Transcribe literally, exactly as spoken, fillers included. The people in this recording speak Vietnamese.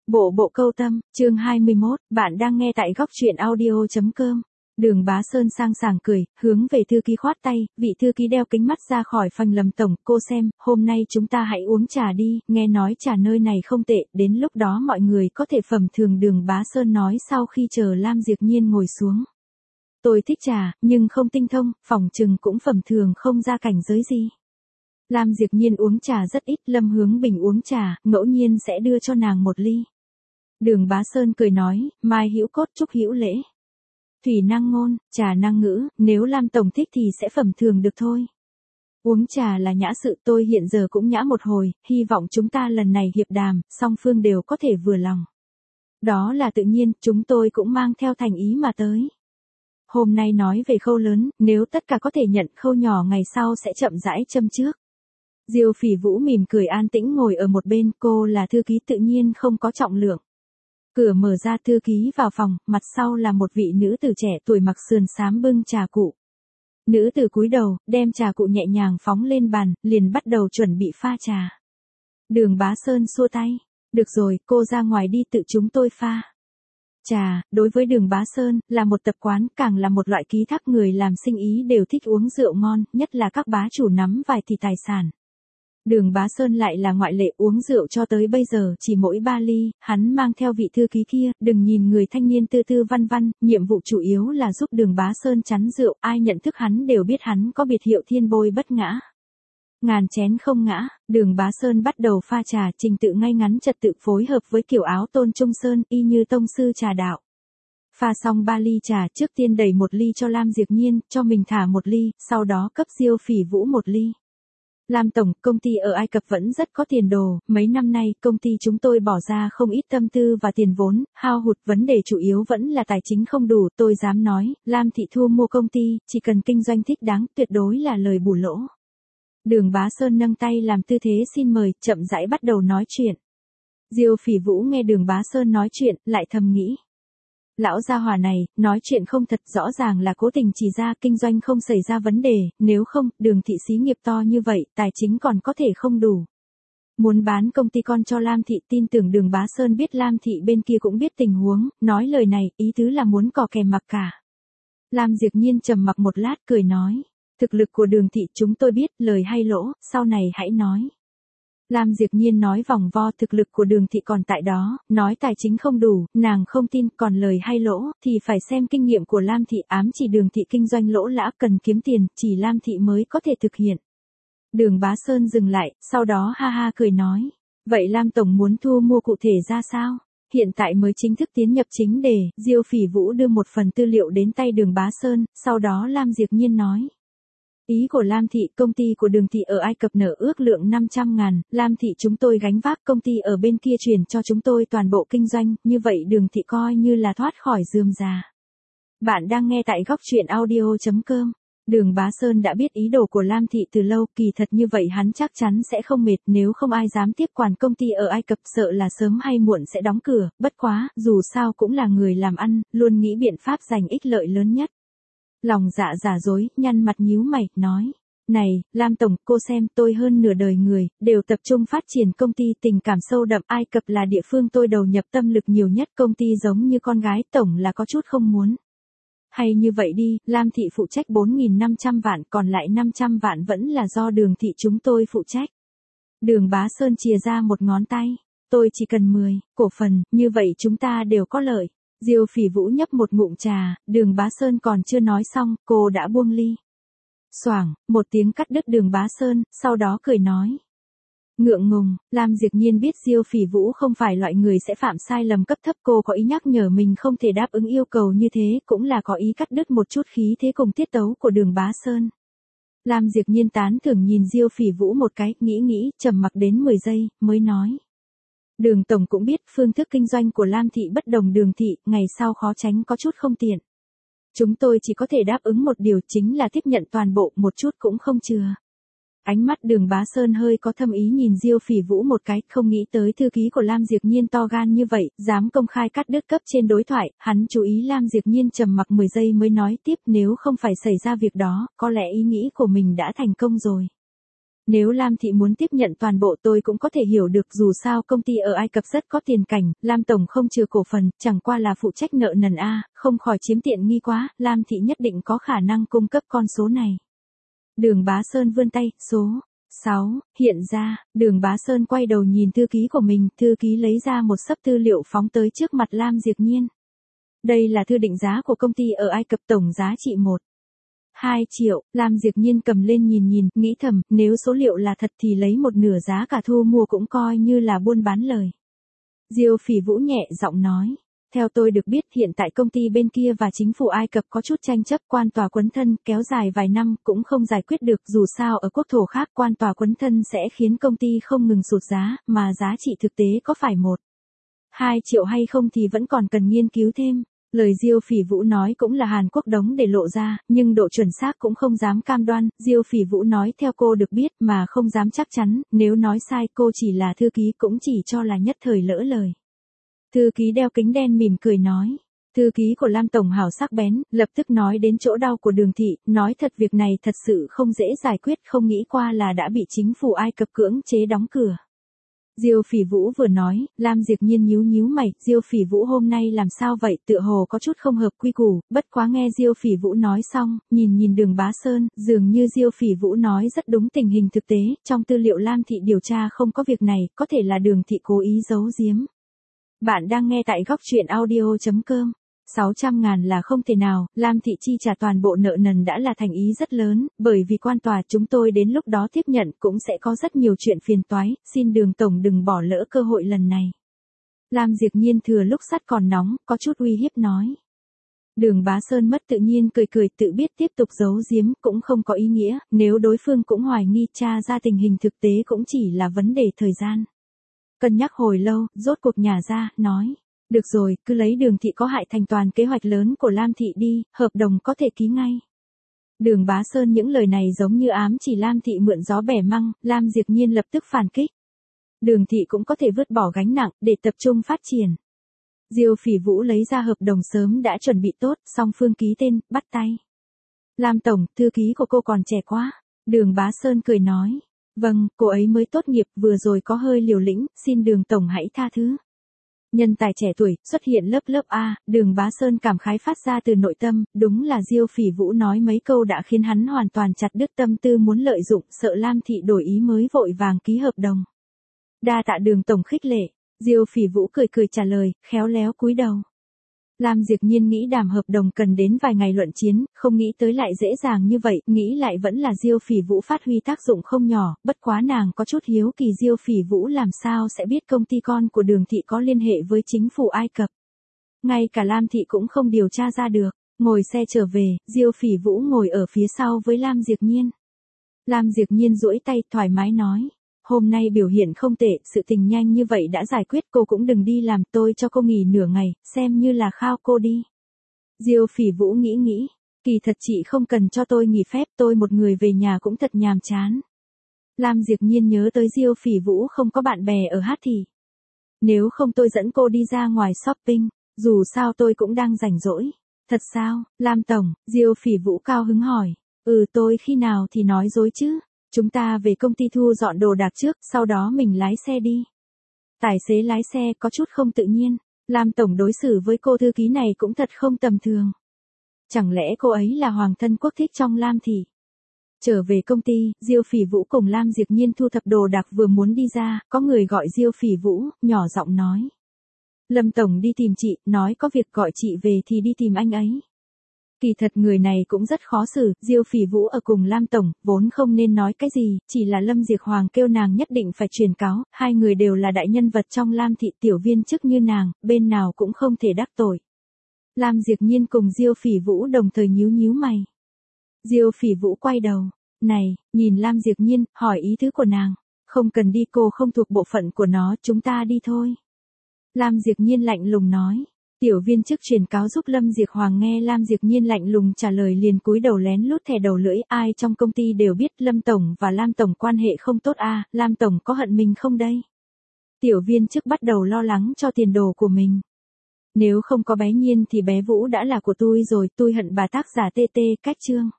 Bộ bộ câu tâm, chương hai mươi mốt, bạn đang nghe tại góc truyện audio.com. Đường Bá Sơn sang sảng cười, hướng về thư ký khoát tay, vị thư ký đeo kính mắt ra khỏi phòng Lâm tổng, cô xem, hôm nay chúng ta hãy uống trà đi, nghe nói trà nơi này không tệ, đến lúc đó mọi người có thể phẩm thường. Đường Bá Sơn nói sau khi chờ Lam Diệp Nhiên ngồi xuống. Tôi thích trà, nhưng không tinh thông, phỏng chừng cũng phẩm thường không ra cảnh giới gì. Lam Diệp Nhiên uống trà rất ít, Lâm Hướng Bình uống trà, ngẫu nhiên sẽ đưa cho nàng một ly. Đường Bá Sơn cười nói, mai hữu cốt chúc hữu lễ. Thủy năng ngôn, trà năng ngữ, nếu Lam tổng thích thì sẽ phẩm thường được thôi. Uống trà là nhã sự, tôi hiện giờ cũng nhã một hồi, hy vọng chúng ta lần này hiệp đàm, song phương đều có thể vừa lòng. Đó là tự nhiên, chúng tôi cũng mang theo thành ý mà tới. Hôm nay nói về khâu lớn, nếu tất cả có thể nhận, khâu nhỏ ngày sau sẽ chậm rãi châm trước. Diêu Phỉ Vũ mỉm cười an tĩnh ngồi ở một bên, cô là thư ký tự nhiên không có trọng lượng. Cửa mở ra, thư ký vào phòng, mặt sau là một vị nữ tử trẻ tuổi mặc sườn xám bưng trà cụ. Nữ tử cúi đầu, đem trà cụ nhẹ nhàng phóng lên bàn, liền bắt đầu chuẩn bị pha trà. Đường Bá Sơn xua tay, được rồi, cô ra ngoài đi, tự chúng tôi pha. Trà, đối với Đường Bá Sơn, là một tập quán, càng là một loại ký thác, người làm sinh ý đều thích uống rượu ngon, nhất là các bá chủ nắm vài thì tài sản. Đường Bá Sơn lại là ngoại lệ, uống rượu cho tới bây giờ chỉ mỗi ba ly, hắn mang theo vị thư ký kia, đừng nhìn người thanh niên tư tư văn văn, nhiệm vụ chủ yếu là giúp Đường Bá Sơn chắn rượu, ai nhận thức hắn đều biết hắn có biệt hiệu thiên bôi bất ngã. Ngàn chén không ngã, Đường Bá Sơn bắt đầu pha trà, trình tự ngay ngắn trật tự phối hợp với kiểu áo tôn trung sơn, y như tông sư trà đạo. Pha xong ba ly trà, trước tiên đẩy một ly cho Lam Diệp Nhiên, cho mình thả một ly, sau đó cấp Diêu Phỉ Vũ một ly. Lam tổng, công ty ở Ai Cập vẫn rất có tiền đồ, mấy năm nay công ty chúng tôi bỏ ra không ít tâm tư và tiền vốn, hao hụt, vấn đề chủ yếu vẫn là tài chính không đủ, tôi dám nói, Lam thị thu mua công ty, chỉ cần kinh doanh thích đáng, tuyệt đối là lời bù lỗ. Đường Bá Sơn nâng tay làm tư thế xin mời, chậm rãi bắt đầu nói chuyện. Diêu Phỉ Vũ nghe Đường Bá Sơn nói chuyện, lại thầm nghĩ. Lão gia hỏa này, nói chuyện không thật, rõ ràng là cố tình chỉ ra kinh doanh không xảy ra vấn đề, nếu không, Đường thị xí nghiệp to như vậy, tài chính còn có thể không đủ. Muốn bán công ty con cho Lam thị, tin tưởng Đường Bá Sơn biết Lam thị bên kia cũng biết tình huống, nói lời này, ý tứ là muốn cò kè mặc cả. Lam Diệp Nhiên trầm mặc một lát cười nói, thực lực của Đường thị chúng tôi biết, lời hay lỗ, sau này hãy nói. Lam Diệp Nhiên nói vòng vo, thực lực của Đường thị còn tại đó, nói tài chính không đủ, nàng không tin, còn lời hay lỗ, thì phải xem kinh nghiệm của Lam thị, ám chỉ Đường thị kinh doanh lỗ lã cần kiếm tiền, chỉ Lam thị mới có thể thực hiện. Đường Bá Sơn dừng lại, sau đó ha ha cười nói, vậy Lam tổng muốn thu mua cụ thể ra sao? Hiện tại mới chính thức tiến nhập chính đề, Diêu Phỉ Vũ đưa một phần tư liệu đến tay Đường Bá Sơn, sau đó Lam Diệp Nhiên nói. Ý của Lam thị, công ty của Đường thị ở Ai Cập nợ ước lượng năm trăm ngàn, Lam thị chúng tôi gánh vác, công ty ở bên kia chuyển cho chúng tôi toàn bộ kinh doanh, như vậy Đường thị coi như là thoát khỏi rườm rà. Bạn đang nghe tại góc truyện audio.com. Đường Bá Sơn đã biết ý đồ của Lam thị từ lâu, kỳ thật như vậy hắn chắc chắn sẽ không mệt, nếu không ai dám tiếp quản công ty ở Ai Cập, sợ là sớm hay muộn sẽ đóng cửa, bất quá, dù sao cũng là người làm ăn, luôn nghĩ biện pháp giành ích lợi lớn nhất. Lòng dạ giả dối, nhăn mặt nhíu mày, nói. Này, Lam tổng, cô xem, tôi hơn nửa đời người, đều tập trung phát triển công ty, tình cảm sâu đậm, Ai Cập là địa phương tôi đầu nhập tâm lực nhiều nhất, công ty giống như con gái, tổng là có chút không muốn. Hay như vậy đi, Lam thị phụ trách bốn nghìn năm trăm vạn, còn lại năm trăm vạn vẫn là do Đường thị chúng tôi phụ trách. Đường Bá Sơn chìa ra một ngón tay, tôi chỉ cần mười cổ phần, như vậy chúng ta đều có lợi. Diêu Phỉ Vũ nhấp một ngụm trà, Đường Bá Sơn còn chưa nói xong, cô đã buông ly. Xoảng, một tiếng cắt đứt Đường Bá Sơn, sau đó cười nói. Ngượng ngùng, Lam Diệp Nhiên biết Diêu Phỉ Vũ không phải loại người sẽ phạm sai lầm cấp thấp, cô có ý nhắc nhở mình không thể đáp ứng yêu cầu như thế, cũng là có ý cắt đứt một chút khí thế cùng tiết tấu của Đường Bá Sơn. Lam Diệp Nhiên tán thưởng nhìn Diêu Phỉ Vũ một cái, nghĩ nghĩ, trầm mặc đến mười giây, mới nói. Đường tổng cũng biết phương thức kinh doanh của Lam thị bất đồng Đường thị, ngày sau khó tránh có chút không tiện. Chúng tôi chỉ có thể đáp ứng một điều, chính là tiếp nhận toàn bộ, một chút cũng không chừa. Ánh mắt Đường Bá Sơn hơi có thâm ý nhìn Diêu Phỉ Vũ một cái, không nghĩ tới thư ký của Lam Diệp Nhiên to gan như vậy, dám công khai cắt đứt cấp trên đối thoại, hắn chú ý Lam Diệp Nhiên trầm mặc mười giây mới nói tiếp, nếu không phải xảy ra việc đó, có lẽ ý nghĩ của mình đã thành công rồi. Nếu Lam Thị muốn tiếp nhận toàn bộ tôi cũng có thể hiểu được, dù sao công ty ở Ai Cập rất có tiền cảnh, Lam Tổng không trừ cổ phần, chẳng qua là phụ trách nợ nần a, không khỏi chiếm tiện nghi quá, Lam Thị nhất định có khả năng cung cấp con số này. Đường Bá Sơn vươn tay, số sáu, hiện ra, Đường Bá Sơn quay đầu nhìn thư ký của mình, thư ký lấy ra một xấp tư liệu phóng tới trước mặt Lam Diệp Nhiên. Đây là thư định giá của công ty ở Ai Cập, tổng giá trị một hai triệu, Lam Diệp Nhiên cầm lên nhìn nhìn, nghĩ thầm, nếu số liệu là thật thì lấy một nửa giá cả thu mua cũng coi như là buôn bán lời. Diêu Phỉ Vũ nhẹ giọng nói, theo tôi được biết hiện tại công ty bên kia và chính phủ Ai Cập có chút tranh chấp quan tòa quấn thân, kéo dài vài năm cũng không giải quyết được, dù sao ở quốc thổ khác quan tòa quấn thân sẽ khiến công ty không ngừng sụt giá, mà giá trị thực tế có phải một hai triệu hay không thì vẫn còn cần nghiên cứu thêm. Lời Diêu Phỉ Vũ nói cũng là Hàn Quốc đóng để lộ ra, nhưng độ chuẩn xác cũng không dám cam đoan, Diêu Phỉ Vũ nói theo cô được biết mà không dám chắc chắn, nếu nói sai cô chỉ là thư ký cũng chỉ cho là nhất thời lỡ lời. Thư ký đeo kính đen mỉm cười nói. Thư ký của Lam Tổng hảo sắc bén, lập tức nói đến chỗ đau của Đường Thị, nói thật việc này thật sự không dễ giải quyết, không nghĩ qua là đã bị chính phủ Ai Cập cưỡng chế đóng cửa. Diêu Phỉ Vũ vừa nói, Lam Diệp Nhiên nhíu nhíu mày, Diêu Phỉ Vũ hôm nay làm sao vậy, tựa hồ có chút không hợp quy củ, bất quá nghe Diêu Phỉ Vũ nói xong, nhìn nhìn Đường Bá Sơn, dường như Diêu Phỉ Vũ nói rất đúng tình hình thực tế, trong tư liệu Lam Thị điều tra không có việc này, có thể là Đường Thị cố ý giấu giếm. Bạn đang nghe tại góc truyện audio chấm com. sáu trăm ngàn là không thể nào, Lam Thị chi trả toàn bộ nợ nần đã là thành ý rất lớn, bởi vì quan tòa chúng tôi đến lúc đó tiếp nhận cũng sẽ có rất nhiều chuyện phiền toái, xin Đường Tổng đừng bỏ lỡ cơ hội lần này. Lam Diệp Nhiên thừa lúc sắt còn nóng, có chút uy hiếp nói. Đường Bá Sơn mất tự nhiên cười cười, tự biết tiếp tục giấu giếm cũng không có ý nghĩa, nếu đối phương cũng hoài nghi tra ra tình hình thực tế cũng chỉ là vấn đề thời gian. Cân nhắc hồi lâu, rốt cuộc nhả ra, nói. Được rồi, cứ lấy Đường Thị có hại thành toàn kế hoạch lớn của Lam Thị đi, hợp đồng có thể ký ngay. Đường Bá Sơn những lời này giống như ám chỉ Lam Thị mượn gió bẻ măng, Lam Diệp Nhiên lập tức phản kích. Đường Thị cũng có thể vứt bỏ gánh nặng, để tập trung phát triển. Diêu Phỉ Vũ lấy ra hợp đồng sớm đã chuẩn bị tốt, song phương ký tên, bắt tay. Lam Tổng, thư ký của cô còn trẻ quá. Đường Bá Sơn cười nói. Vâng, cô ấy mới tốt nghiệp, vừa rồi có hơi liều lĩnh, xin Đường Tổng hãy tha thứ. Nhân tài trẻ tuổi, xuất hiện lớp lớp A, Đường Bá Sơn cảm khái phát ra từ nội tâm, đúng là Diêu Phỉ Vũ nói mấy câu đã khiến hắn hoàn toàn chặt đứt tâm tư muốn lợi dụng, sợ Lam Thị đổi ý mới vội vàng ký hợp đồng. Đa tạ Đường Tổng khích lệ, Diêu Phỉ Vũ cười cười trả lời, khéo léo cúi đầu. Lam Diệp Nhiên nghĩ đàm hợp đồng cần đến vài ngày luận chiến, không nghĩ tới lại dễ dàng như vậy, nghĩ lại vẫn là Diêu Phỉ Vũ phát huy tác dụng không nhỏ, bất quá nàng có chút hiếu kỳ Diêu Phỉ Vũ làm sao sẽ biết công ty con của Đường Thị có liên hệ với chính phủ Ai Cập. Ngay cả Lam Thị cũng không điều tra ra được, ngồi xe trở về, Diêu Phỉ Vũ ngồi ở phía sau với Lam Diệp Nhiên. Lam Diệp Nhiên duỗi tay thoải mái nói. Hôm nay biểu hiện không tệ, sự tình nhanh như vậy đã giải quyết, cô cũng đừng đi làm, tôi cho cô nghỉ nửa ngày, xem như là khao cô đi. Diêu Phỉ Vũ nghĩ nghĩ, kỳ thật chị không cần cho tôi nghỉ phép, tôi một người về nhà cũng thật nhàm chán. Lam Diệp Nhiên nhớ tới Diêu Phỉ Vũ không có bạn bè ở Hát thì. Nếu không tôi dẫn cô đi ra ngoài shopping, dù sao tôi cũng đang rảnh rỗi. Thật sao, Lam Tổng, Diêu Phỉ Vũ cao hứng hỏi, ừ tôi khi nào thì nói dối chứ. Chúng ta về công ty thu dọn đồ đạc trước, sau đó mình lái xe đi. Tài xế lái xe có chút không tự nhiên, Lam Tổng đối xử với cô thư ký này cũng thật không tầm thường. Chẳng lẽ cô ấy là hoàng thân quốc thích trong Lam Thị? Trở về công ty, Diêu Phỉ Vũ cùng Lam Diệp Nhiên thu thập đồ đạc vừa muốn đi ra, có người gọi Diêu Phỉ Vũ, nhỏ giọng nói. Lâm Tổng đi tìm chị, nói có việc gọi chị về thì đi tìm anh ấy. Kỳ thật người này cũng rất khó xử, Diêu Phỉ Vũ ở cùng Lam Tổng, vốn không nên nói cái gì, chỉ là Lâm Diệp Hoàng kêu nàng nhất định phải truyền cáo, hai người đều là đại nhân vật trong Lam Thị, tiểu viên chức như nàng, bên nào cũng không thể đắc tội. Lam Diệp Nhiên cùng Diêu Phỉ Vũ đồng thời nhíu nhíu mày. Diêu Phỉ Vũ quay đầu, này, nhìn Lam Diệp Nhiên, hỏi ý tứ của nàng, không cần đi, cô không thuộc bộ phận của nó, chúng ta đi thôi. Lam Diệp Nhiên lạnh lùng nói. Tiểu viên chức truyền cáo giúp Lâm Diệp Hoàng nghe Lam Diệp Nhiên lạnh lùng trả lời liền cúi đầu lén lút thè đầu lưỡi, ai trong công ty đều biết Lâm Tổng và Lam Tổng quan hệ không tốt a, à, Lam Tổng có hận mình không đây? Tiểu viên chức bắt đầu lo lắng cho tiền đồ của mình. Nếu không có bé Nhiên thì bé Vũ đã là của tôi rồi, tôi hận bà tác giả tê tê cách chương.